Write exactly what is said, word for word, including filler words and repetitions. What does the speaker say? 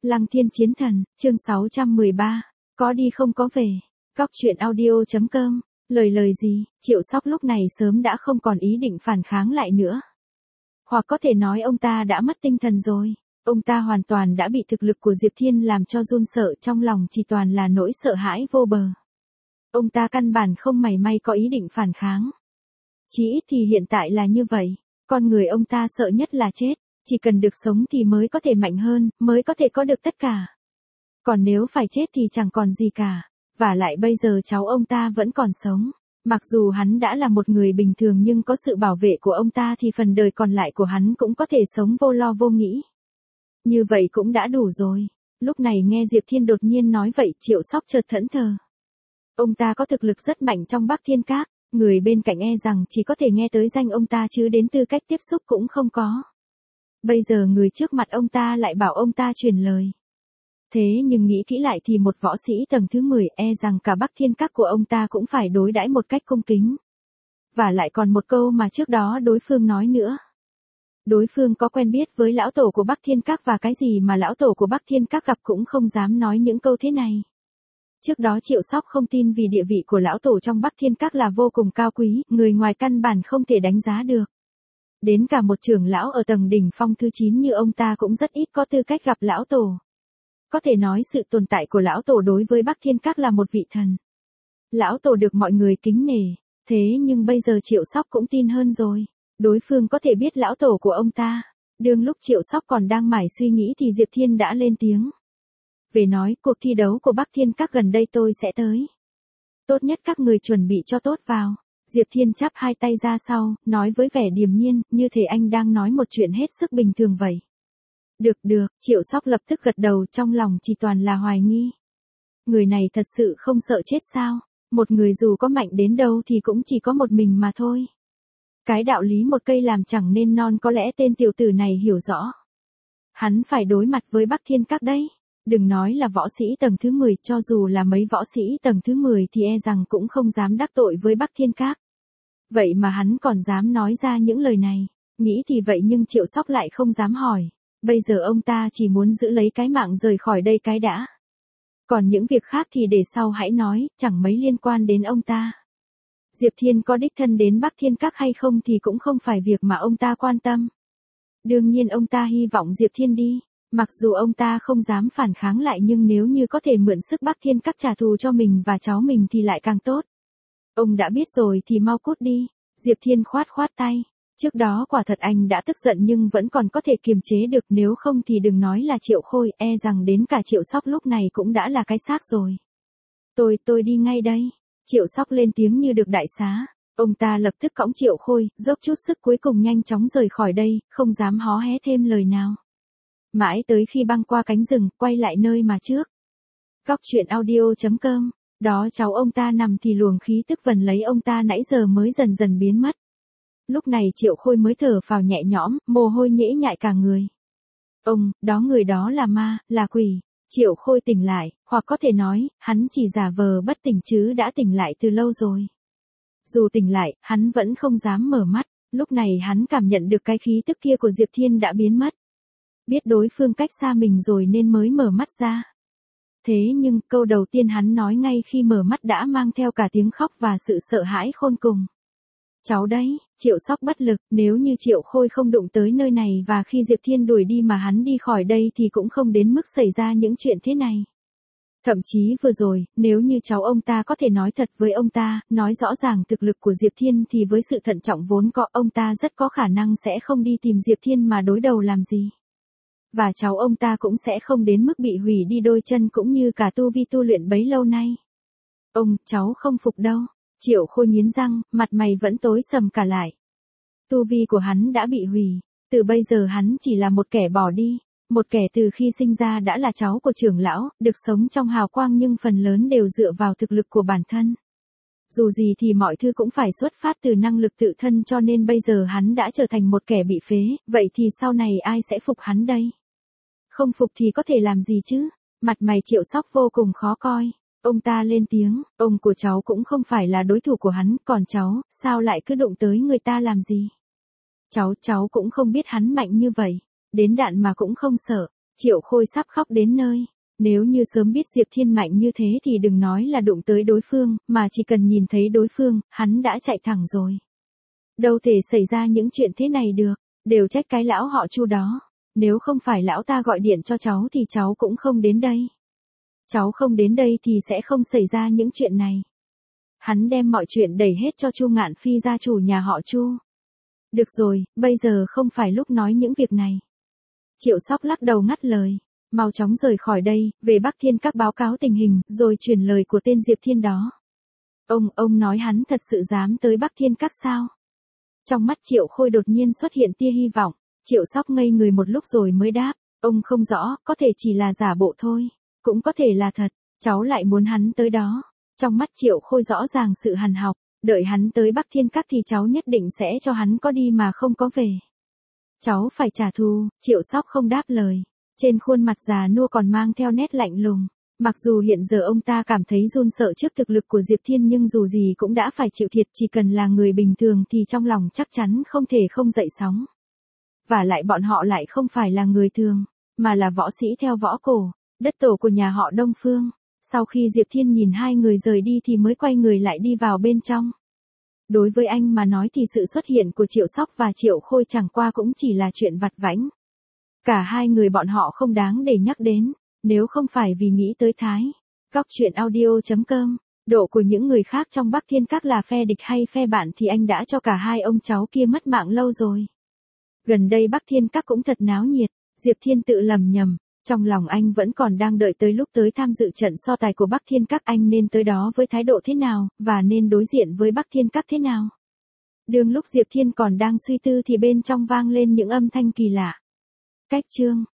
Lăng Thiên Chiến Thần, chương sáu trăm mười ba, có đi không có về. Góc truyện audio.com, lời lời gì, Triệu Sóc lúc này sớm đã không còn ý định phản kháng lại nữa. Hoặc có thể nói ông ta đã mất tinh thần rồi. Ông ta hoàn toàn đã bị thực lực của Diệp Thiên làm cho run sợ, trong lòng chỉ toàn là nỗi sợ hãi vô bờ. Ông ta căn bản không mảy may có ý định phản kháng. Chỉ ít thì hiện tại là như vậy. Con người ông ta sợ nhất là chết. Chỉ cần được sống thì mới có thể mạnh hơn, mới có thể có được tất cả. Còn nếu phải chết thì chẳng còn gì cả. Và lại bây giờ cháu ông ta vẫn còn sống. Mặc dù hắn đã là một người bình thường nhưng có sự bảo vệ của ông ta thì phần đời còn lại của hắn cũng có thể sống vô lo vô nghĩ. Như vậy cũng đã đủ rồi. Lúc này nghe Diệp Thiên đột nhiên nói vậy, Triệu Sóc chợt thẫn thờ. Ông ta có thực lực rất mạnh trong Bắc Thiên Các, người bên cạnh e rằng chỉ có thể nghe tới danh ông ta chứ đến tư cách tiếp xúc cũng không có. Bây giờ người trước mặt ông ta lại bảo ông ta truyền lời. Thế nhưng nghĩ kỹ lại thì một võ sĩ tầng thứ mười e rằng cả Bắc Thiên Các của ông ta cũng phải đối đãi một cách cung kính. Và lại còn một câu mà trước đó đối phương nói nữa. Đối phương có quen biết với lão tổ của Bắc Thiên Các và cái gì mà lão tổ của Bắc Thiên Các gặp cũng không dám nói những câu thế này. Trước đó Triệu Sóc không tin vì địa vị của lão tổ trong Bắc Thiên Các là vô cùng cao quý, người ngoài căn bản không thể đánh giá được. Đến cả một trưởng lão ở tầng đỉnh phong thứ chín như ông ta cũng rất ít có tư cách gặp lão tổ. Có thể nói sự tồn tại của lão tổ đối với Bắc Thiên Các là một vị thần. Lão tổ được mọi người kính nể, thế nhưng bây giờ Triệu Sóc cũng tin hơn rồi. Đối phương có thể biết lão tổ của ông ta. Đương lúc Triệu Sóc còn đang mải suy nghĩ thì Diệp Thiên đã lên tiếng. Về nói, cuộc thi đấu của Bắc Thiên Các gần đây tôi sẽ tới. Tốt nhất các người chuẩn bị cho tốt vào. Diệp Thiên chắp hai tay ra sau, nói với vẻ điềm nhiên, như thể anh đang nói một chuyện hết sức bình thường vậy. Được được, Triệu Sóc lập tức gật đầu, trong lòng chỉ toàn là hoài nghi. Người này thật sự không sợ chết sao? Một người dù có mạnh đến đâu thì cũng chỉ có một mình mà thôi. Cái đạo lý một cây làm chẳng nên non có lẽ tên tiểu tử này hiểu rõ. Hắn phải đối mặt với Bắc Thiên Các đấy. Đừng nói là võ sĩ tầng thứ mười, cho dù là mấy võ sĩ tầng thứ mười thì e rằng cũng không dám đắc tội với Bắc Thiên Các. Vậy mà hắn còn dám nói ra những lời này. Nghĩ thì vậy nhưng Triệu Sóc lại không dám hỏi. Bây giờ ông ta chỉ muốn giữ lấy cái mạng rời khỏi đây cái đã. Còn những việc khác thì để sau hãy nói, chẳng mấy liên quan đến ông ta. Diệp Thiên có đích thân đến Bắc Thiên Các hay không thì cũng không phải việc mà ông ta quan tâm. Đương nhiên ông ta hy vọng Diệp Thiên đi. Mặc dù ông ta không dám phản kháng lại nhưng nếu như có thể mượn sức Bắc Thiên Các trả thù cho mình và cháu mình thì lại càng tốt. Ông đã biết rồi thì mau cút đi. Diệp Thiên khoát khoát tay. Trước đó quả thật anh đã tức giận nhưng vẫn còn có thể kiềm chế được, nếu không thì đừng nói là Triệu Khôi, e rằng đến cả Triệu Sóc lúc này cũng đã là cái xác rồi. Tôi, tôi đi ngay đây. Triệu Sóc lên tiếng như được đại xá. Ông ta lập tức cõng Triệu Khôi, dốc chút sức cuối cùng nhanh chóng rời khỏi đây, không dám hó hé thêm lời nào. Mãi tới khi băng qua cánh rừng, quay lại nơi mà trước. Góc truyện audio.com, đó cháu ông ta nằm thì luồng khí tức vần lấy ông ta nãy giờ mới dần dần biến mất. Lúc này Triệu Khôi mới thở phào nhẹ nhõm, mồ hôi nhễ nhại cả người. Ông, đó người đó là ma, là quỷ. Triệu Khôi tỉnh lại, hoặc có thể nói, hắn chỉ giả vờ bất tỉnh chứ đã tỉnh lại từ lâu rồi. Dù tỉnh lại, hắn vẫn không dám mở mắt, lúc này hắn cảm nhận được cái khí tức kia của Diệp Thiên đã biến mất. Biết đối phương cách xa mình rồi nên mới mở mắt ra. Thế nhưng, câu đầu tiên hắn nói ngay khi mở mắt đã mang theo cả tiếng khóc và sự sợ hãi khôn cùng. Cháu đấy, Triệu Sóc bất lực, nếu như Triệu Khôi không đụng tới nơi này và khi Diệp Thiên đuổi đi mà hắn đi khỏi đây thì cũng không đến mức xảy ra những chuyện thế này. Thậm chí vừa rồi, nếu như cháu ông ta có thể nói thật với ông ta, nói rõ ràng thực lực của Diệp Thiên thì với sự thận trọng vốn có ông ta rất có khả năng sẽ không đi tìm Diệp Thiên mà đối đầu làm gì. Và cháu ông ta cũng sẽ không đến mức bị hủy đi đôi chân cũng như cả tu vi tu luyện bấy lâu nay. Ông, cháu không phục đâu. Triệu Khôi nghiến răng, mặt mày vẫn tối sầm cả lại. Tu vi của hắn đã bị hủy. Từ bây giờ hắn chỉ là một kẻ bỏ đi. Một kẻ từ khi sinh ra đã là cháu của trưởng lão, được sống trong hào quang nhưng phần lớn đều dựa vào thực lực của bản thân. Dù gì thì mọi thứ cũng phải xuất phát từ năng lực tự thân cho nên bây giờ hắn đã trở thành một kẻ bị phế, vậy thì sau này ai sẽ phục hắn đây? Không phục thì có thể làm gì chứ? Mặt mày Triệu Sóc vô cùng khó coi. Ông ta lên tiếng, ông của cháu cũng không phải là đối thủ của hắn, còn cháu, sao lại cứ đụng tới người ta làm gì? Cháu, cháu cũng không biết hắn mạnh như vậy. Đến đạn mà cũng không sợ. Triệu Khôi sắp khóc đến nơi. Nếu như sớm biết Diệp Thiên mạnh như thế thì đừng nói là đụng tới đối phương, mà chỉ cần nhìn thấy đối phương, hắn đã chạy thẳng rồi. Đâu thể xảy ra những chuyện thế này được, đều trách cái lão họ Chu đó. Nếu không phải lão ta gọi điện cho cháu thì cháu cũng không đến đây. Cháu không đến đây thì sẽ không xảy ra những chuyện này. Hắn đem mọi chuyện đẩy hết cho Chu Ngạn Phi gia chủ nhà họ Chu. Được rồi, bây giờ không phải lúc nói những việc này. Triệu Sóc lắc đầu ngắt lời. Mau chóng rời khỏi đây, về Bắc Thiên Các báo cáo tình hình, rồi truyền lời của tên Diệp Thiên đó. Ông, ông nói hắn thật sự dám tới Bắc Thiên Các sao? Trong mắt Triệu Khôi đột nhiên xuất hiện tia hy vọng. Triệu Sóc ngây người một lúc rồi mới đáp. Ông không rõ, có thể chỉ là giả bộ thôi. Cũng có thể là thật, cháu lại muốn hắn tới đó. Trong mắt Triệu Khôi rõ ràng sự hằn học. Đợi hắn tới Bắc Thiên Các thì cháu nhất định sẽ cho hắn có đi mà không có về. Cháu phải trả thù. Triệu Sóc không đáp lời. Trên khuôn mặt già nua còn mang theo nét lạnh lùng. Mặc dù hiện giờ ông ta cảm thấy run sợ trước thực lực của Diệp Thiên nhưng dù gì cũng đã phải chịu thiệt, chỉ cần là người bình thường thì trong lòng chắc chắn không thể không dậy sóng. Và lại bọn họ lại không phải là người thường, mà là võ sĩ theo võ cổ, đất tổ của nhà họ Đông Phương. Sau khi Diệp Thiên nhìn hai người rời đi thì mới quay người lại đi vào bên trong. Đối với anh mà nói thì sự xuất hiện của Triệu Sóc và Triệu Khôi chẳng qua cũng chỉ là chuyện vặt vãnh. Cả hai người bọn họ không đáng để nhắc đến, nếu không phải vì nghĩ tới Thái. Góc truyện audio chấm com, độ của những người khác trong Bắc Thiên Các là phe địch hay phe bạn thì anh đã cho cả hai ông cháu kia mất mạng lâu rồi. Gần đây Bắc Thiên Các cũng thật náo nhiệt, Diệp Thiên tự lầm nhầm, trong lòng anh vẫn còn đang đợi tới lúc tới tham dự trận so tài của Bắc Thiên Các anh nên tới đó với thái độ thế nào, và nên đối diện với Bắc Thiên Các thế nào. Đương lúc Diệp Thiên còn đang suy tư thì bên trong vang lên những âm thanh kỳ lạ. Cách chương